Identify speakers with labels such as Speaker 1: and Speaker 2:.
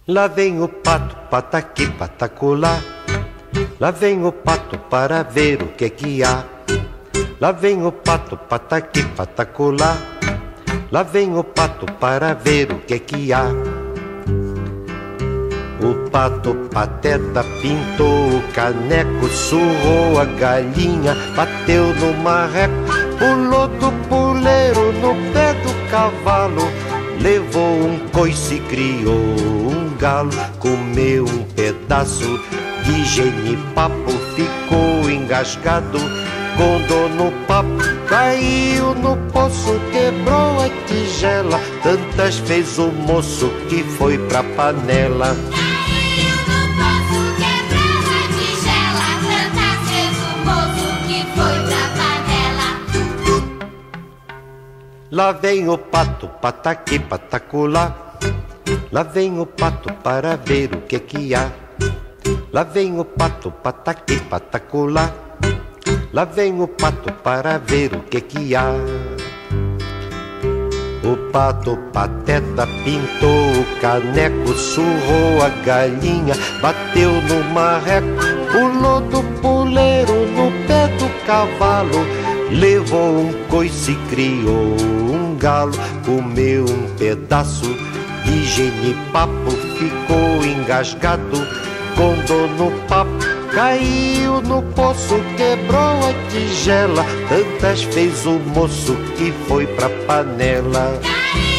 Speaker 1: Lá vem o pato, pataqui, patacolá. Lá vem o pato para ver o que é que há. Lá vem o pato, pataqui, patacolá. Lá vem o pato para ver o que é que há. O pato pateta pintou o caneco, surrou a galinha, bateu no marreco, pulou do puleiro no pé do cavalo, levou um coice e criou um galo, comeu um pedaço de genipapo, ficou engasgado com dor no papo, caiu no poço, quebrou a tigela, tantas fez o moço que foi pra panela. Lá vem o pato, pataqui, patacolá. Lá vem o pato para ver o que é que há. Lá vem o pato, pataqui, patacolá. Lá vem o pato para ver o que é que há. O pato pateta pintou o caneco, surrou a galinha, bateu no marreco, pulou do puleiro no pé do cavalo, levou um coice e criou um galo, comeu um pedaço de genipapo, ficou engasgado com dor no papo, caiu no poço, quebrou a tigela, tantas fez o moço que foi pra panela.